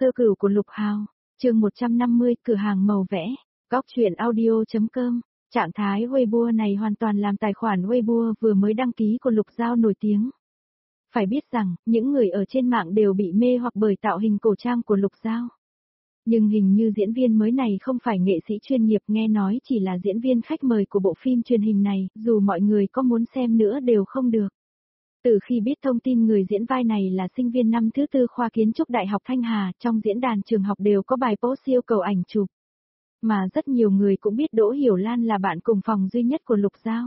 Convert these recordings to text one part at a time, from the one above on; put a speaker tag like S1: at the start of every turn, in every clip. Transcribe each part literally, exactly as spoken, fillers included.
S1: Sơ cửu của Lục Hào, chương một trăm năm mươi, cửa hàng màu vẽ, góc truyện audio.com. Trạng thái Weibo này hoàn toàn làm tài khoản Weibo vừa mới đăng ký của Lục Giao nổi tiếng. Phải biết rằng, những người ở trên mạng đều bị mê hoặc bởi tạo hình cổ trang của Lục Giao. Nhưng hình như diễn viên mới này không phải nghệ sĩ chuyên nghiệp, nghe nói chỉ là diễn viên khách mời của bộ phim truyền hình này, dù mọi người có muốn xem nữa đều không được. Từ khi biết thông tin người diễn vai này là sinh viên năm thứ tư khoa kiến trúc Đại học Thanh Hà, trong diễn đàn trường học đều có bài post yêu cầu ảnh chụp. Mà rất nhiều người cũng biết Đỗ Hiểu Lan là bạn cùng phòng duy nhất của Lục Giao.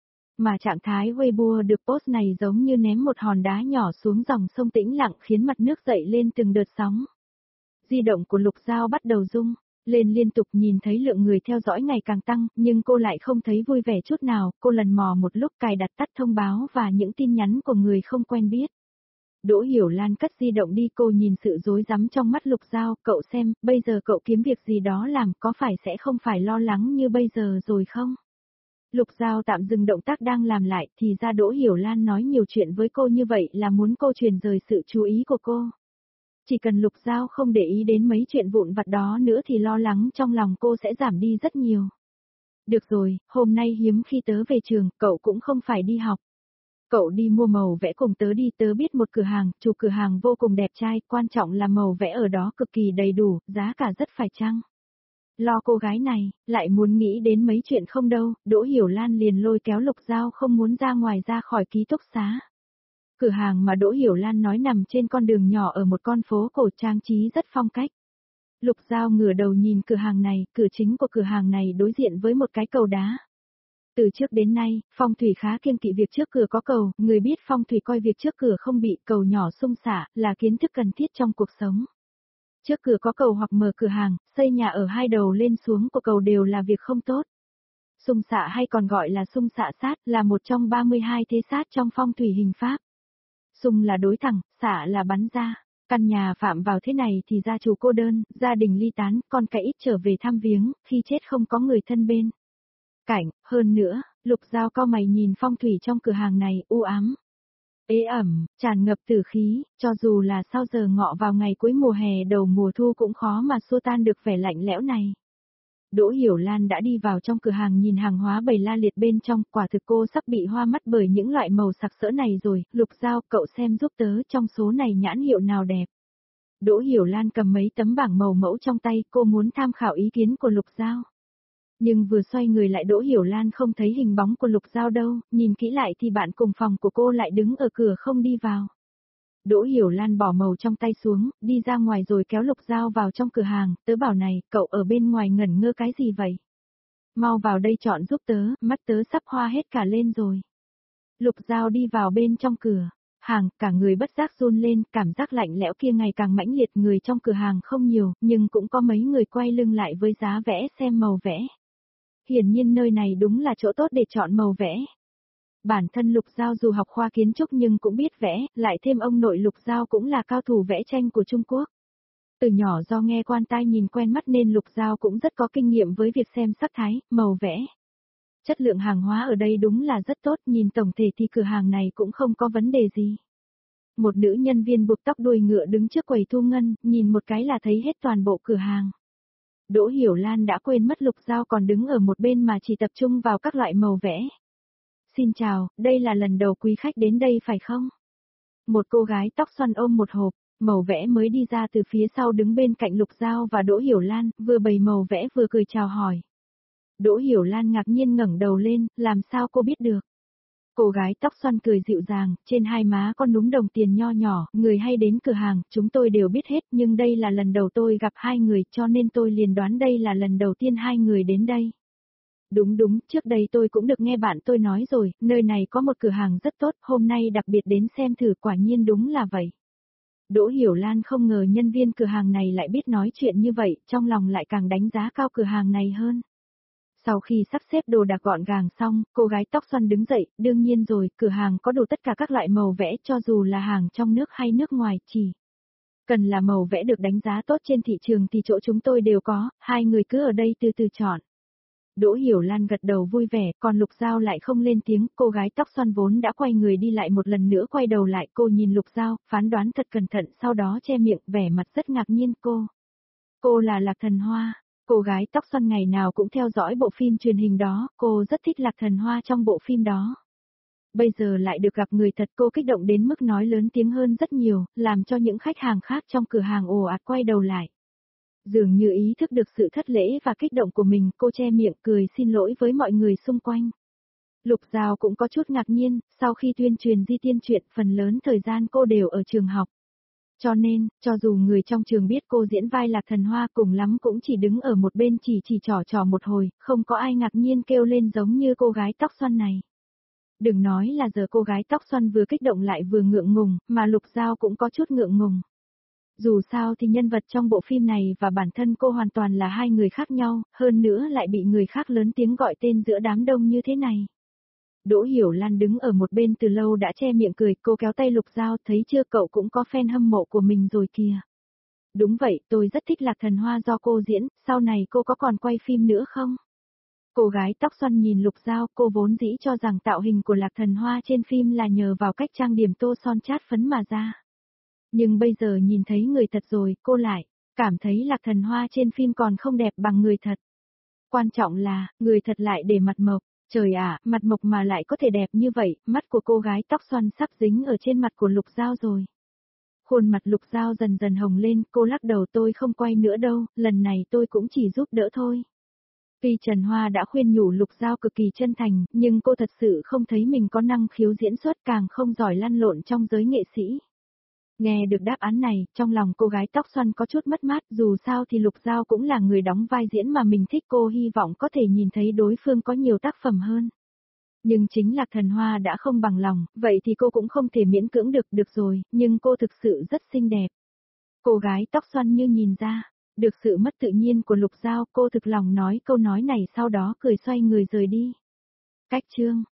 S1: Mà trạng thái Weibo được post này giống như ném một hòn đá nhỏ xuống dòng sông tĩnh lặng, khiến mặt nước dậy lên từng đợt sóng. Di động của Lục Giao bắt đầu rung lên liên tục, nhìn thấy lượng người theo dõi ngày càng tăng, nhưng cô lại không thấy vui vẻ chút nào. Cô lần mò một lúc cài đặt tắt thông báo và những tin nhắn của người không quen biết. Đỗ Hiểu Lan cất di động đi, cô nhìn sự rối rắm trong mắt Lục Giao. Cậu xem, bây giờ cậu kiếm việc gì đó làm, có phải sẽ không phải lo lắng như bây giờ rồi không? Lục Giao tạm dừng động tác đang làm lại, thì ra Đỗ Hiểu Lan nói nhiều chuyện với cô như vậy là muốn cô truyền rời sự chú ý của cô. Chỉ cần Lục Giao không để ý đến mấy chuyện vụn vặt đó nữa thì lo lắng trong lòng cô sẽ giảm đi rất nhiều. Được rồi, hôm nay hiếm khi tớ về trường, cậu cũng không phải đi học. Cậu đi mua màu vẽ cùng tớ đi, tớ biết một cửa hàng, chủ cửa hàng vô cùng đẹp trai, quan trọng là màu vẽ ở đó cực kỳ đầy đủ, giá cả rất phải chăng. Lo cô gái này, lại muốn nghĩ đến mấy chuyện không đâu, Đỗ Hiểu Lan liền lôi kéo Lục Giao không muốn ra ngoài ra khỏi ký túc xá. Cửa hàng mà Đỗ Hiểu Lan nói nằm trên con đường nhỏ ở một con phố cổ, trang trí rất phong cách. Lục Giao ngửa đầu nhìn cửa hàng này, cửa chính của cửa hàng này đối diện với một cái cầu đá. Từ trước đến nay, phong thủy khá kiêng kỵ việc trước cửa có cầu, người biết phong thủy coi việc trước cửa không bị cầu nhỏ xung xả là kiến thức cần thiết trong cuộc sống. Trước cửa có cầu hoặc mở cửa hàng, xây nhà ở hai đầu lên xuống của cầu đều là việc không tốt. Xung xạ hay còn gọi là xung xạ sát là một trong ba mươi hai thế sát trong phong thủy hình pháp. Xung là đối thẳng, xạ là bắn ra. Căn nhà phạm vào thế này thì gia chủ cô đơn, gia đình ly tán, con cái ít trở về thăm viếng, khi chết không có người thân bên cảnh. Hơn nữa, Lục Giao cau mày nhìn phong thủy trong cửa hàng này, u ám, ế ẩm, tràn ngập tử khí, cho dù là sau giờ ngọ vào ngày cuối mùa hè đầu mùa thu cũng khó mà xua tan được vẻ lạnh lẽo này. Đỗ Hiểu Lan đã đi vào trong cửa hàng nhìn hàng hóa bày la liệt bên trong, quả thực cô sắp bị hoa mắt bởi những loại màu sặc sỡ này rồi. Lục Giao, cậu xem giúp tớ trong số này nhãn hiệu nào đẹp. Đỗ Hiểu Lan cầm mấy tấm bảng màu mẫu trong tay, cô muốn tham khảo ý kiến của Lục Giao. Nhưng vừa xoay người lại Đỗ Hiểu Lan không thấy hình bóng của Lục Giao đâu, nhìn kỹ lại thì bạn cùng phòng của cô lại đứng ở cửa không đi vào. Đỗ Hiểu Lan bỏ màu trong tay xuống, đi ra ngoài rồi kéo Lục Giao vào trong cửa hàng, tớ bảo này, cậu ở bên ngoài ngẩn ngơ cái gì vậy? Mau vào đây chọn giúp tớ, mắt tớ sắp hoa hết cả lên rồi. Lục Giao đi vào bên trong cửa hàng, cả người bất giác run lên, cảm giác lạnh lẽo kia ngày càng mãnh liệt. Người trong cửa hàng không nhiều, nhưng cũng có mấy người quay lưng lại với giá vẽ xem màu vẽ. Hiển nhiên nơi này đúng là chỗ tốt để chọn màu vẽ. Bản thân Lục Giao dù học khoa kiến trúc nhưng cũng biết vẽ, lại thêm ông nội Lục Giao cũng là cao thủ vẽ tranh của Trung Quốc. Từ nhỏ do nghe quan tai nhìn quen mắt nên Lục Giao cũng rất có kinh nghiệm với việc xem sắc thái, màu vẽ. Chất lượng hàng hóa ở đây đúng là rất tốt, nhìn tổng thể thì cửa hàng này cũng không có vấn đề gì. Một nữ nhân viên buộc tóc đuôi ngựa đứng trước quầy thu ngân, nhìn một cái là thấy hết toàn bộ cửa hàng. Đỗ Hiểu Lan đã quên mất Lục Giao còn đứng ở một bên mà chỉ tập trung vào các loại màu vẽ. Xin chào, đây là lần đầu quý khách đến đây phải không? Một cô gái tóc xoăn ôm một hộp màu vẽ mới đi ra từ phía sau đứng bên cạnh Lục Giao và Đỗ Hiểu Lan, vừa bày màu vẽ vừa cười chào hỏi. Đỗ Hiểu Lan ngạc nhiên ngẩng đầu lên, làm sao cô biết được? Cô gái tóc xoăn cười dịu dàng, trên hai má con núm đồng tiền nho nhỏ, người hay đến cửa hàng, chúng tôi đều biết hết, nhưng đây là lần đầu tôi gặp hai người cho nên tôi liền đoán đây là lần đầu tiên hai người đến đây. Đúng đúng, trước đây tôi cũng được nghe bạn tôi nói rồi, nơi này có một cửa hàng rất tốt, hôm nay đặc biệt đến xem thử, quả nhiên đúng là vậy. Đỗ Hiểu Lan không ngờ nhân viên cửa hàng này lại biết nói chuyện như vậy, trong lòng lại càng đánh giá cao cửa hàng này hơn. Sau khi sắp xếp đồ đạc gọn gàng xong, cô gái tóc xoăn đứng dậy, đương nhiên rồi, cửa hàng có đủ tất cả các loại màu vẽ cho dù là hàng trong nước hay nước ngoài, chỉ cần là màu vẽ được đánh giá tốt trên thị trường thì chỗ chúng tôi đều có, hai người cứ ở đây từ từ chọn. Đỗ Hiểu Lan gật đầu vui vẻ, còn Lục Giao lại không lên tiếng, cô gái tóc xoăn vốn đã quay người đi lại một lần nữa quay đầu lại, cô nhìn Lục Giao, phán đoán thật cẩn thận, sau đó che miệng, vẻ mặt rất ngạc nhiên cô. Cô là Lạc Thần Hoa, cô gái tóc xoăn ngày nào cũng theo dõi bộ phim truyền hình đó, cô rất thích Lạc Thần Hoa trong bộ phim đó. Bây giờ lại được gặp người thật, cô kích động đến mức nói lớn tiếng hơn rất nhiều, làm cho những khách hàng khác trong cửa hàng ồ ạt quay đầu lại. Dường như ý thức được sự thất lễ và kích động của mình, cô che miệng cười xin lỗi với mọi người xung quanh. Lục Giao cũng có chút ngạc nhiên, sau khi tuyên truyền di tiên truyện phần lớn thời gian cô đều ở trường học. Cho nên, cho dù người trong trường biết cô diễn vai Lạc Thần Hoa cùng lắm cũng chỉ đứng ở một bên chỉ chỉ trò trò một hồi, không có ai ngạc nhiên kêu lên giống như cô gái tóc xoăn này. Đừng nói là giờ cô gái tóc xoăn vừa kích động lại vừa ngượng ngùng, mà Lục Giao cũng có chút ngượng ngùng. Dù sao thì nhân vật trong bộ phim này và bản thân cô hoàn toàn là hai người khác nhau, hơn nữa lại bị người khác lớn tiếng gọi tên giữa đám đông như thế này. Đỗ Hiểu Lan đứng ở một bên từ lâu đã che miệng cười, cô kéo tay Lục Giao, thấy chưa, cậu cũng có fan hâm mộ của mình rồi kìa. Đúng vậy, tôi rất thích Lạc Thần Hoa do cô diễn, sau này cô có còn quay phim nữa không? Cô gái tóc xoăn nhìn Lục Giao, cô vốn dĩ cho rằng tạo hình của Lạc Thần Hoa trên phim là nhờ vào cách trang điểm tô son chát phấn mà ra. Nhưng bây giờ nhìn thấy người thật rồi, cô lại cảm thấy Lạc Thần Hoa trên phim còn không đẹp bằng người thật. Quan trọng là, người thật lại để mặt mộc. Trời ạ, mặt mộc mà lại có thể đẹp như vậy, mắt của cô gái tóc xoăn sắp dính ở trên mặt của Lục Giao rồi. Khuôn mặt Lục Giao dần dần hồng lên, cô lắc đầu, tôi không quay nữa đâu, lần này tôi cũng chỉ giúp đỡ thôi. Tuy Trần Hoa đã khuyên nhủ Lục Giao cực kỳ chân thành, nhưng cô thật sự không thấy mình có năng khiếu diễn xuất, càng không giỏi lăn lộn trong giới nghệ sĩ. Nghe được đáp án này, trong lòng cô gái tóc xoăn có chút mất mát, dù sao thì Lục Giao cũng là người đóng vai diễn mà mình thích, cô hy vọng có thể nhìn thấy đối phương có nhiều tác phẩm hơn. Nhưng chính Lạc Thần Hoa đã không bằng lòng, vậy thì cô cũng không thể miễn cưỡng được, được rồi, nhưng cô thực sự rất xinh đẹp. Cô gái tóc xoăn như nhìn ra, được sự mất tự nhiên của Lục Giao, cô thực lòng nói câu nói này sau đó cười xoay người rời đi. Cách chương